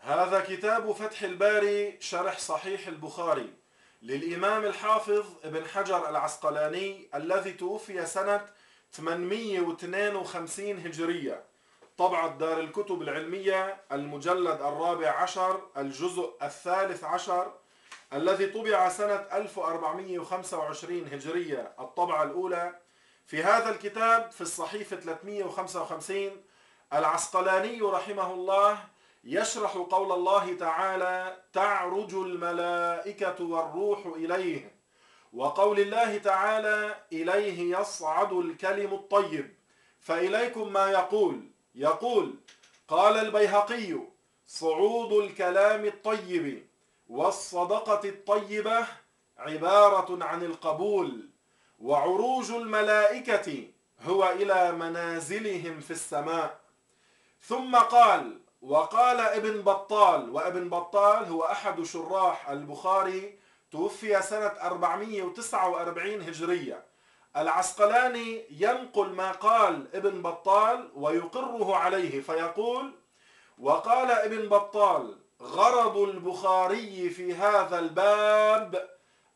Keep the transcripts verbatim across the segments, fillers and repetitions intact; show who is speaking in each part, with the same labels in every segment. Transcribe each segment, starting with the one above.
Speaker 1: هذا كتاب فتح الباري شرح صحيح البخاري للإمام الحافظ ابن حجر العسقلاني الذي توفي سنة ثمانمئة واثنين وخمسين هجرية. طبعة دار الكتب العلمية، المجلد الرابع عشر، الجزء الثالث عشر، الذي طبع سنة ألف وأربعمئة وخمسة وعشرين هجرية، الطبعة الأولى. في هذا الكتاب في الصحيفة ثلاثمئة وخمسة وخمسين العسقلاني رحمه الله يشرح قول الله تعالى: تعرج الملائكة والروح إليه، وقول الله تعالى: إليه يصعد الكلم الطيب. فإليكم ما يقول يقول قال البيهقي: صعود الكلام الطيب والصدقة الطيبة عبارة عن القبول، وعروج الملائكة هو إلى منازلهم في السماء. ثم قال: وقال ابن بطال، وابن بطال هو أحد شراح البخاري، توفي سنة أربعمئة وتسعة وأربعين هجرية. العسقلاني ينقل ما قال ابن بطال ويقره عليه فيقول: وقال ابن بطال: غرض البخاري في هذا الباب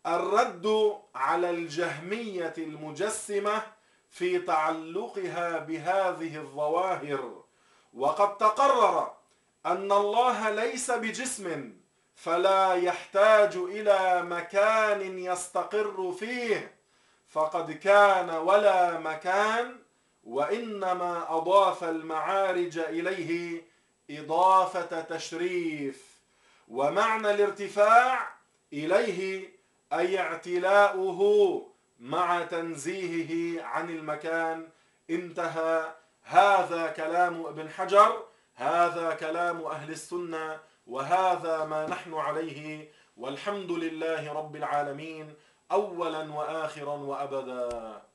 Speaker 1: الرد على الجهمية المجسمة في تعلقها بهذه الظواهر، وقد تقرر أن الله ليس بجسم فلا يحتاج إلى مكان يستقر فيه، فقد كان ولا مكان، وإنما أضاف المعارج إليه إضافة تشريف. ومعنى الارتفاع إليه أي اعتلاؤه مع تنزيهه عن المكان. انتهى. هذا كلام ابن حجر، هذا كلام أهل السنة، وهذا ما نحن عليه، والحمد لله رب العالمين أولا وآخرا وأبدا.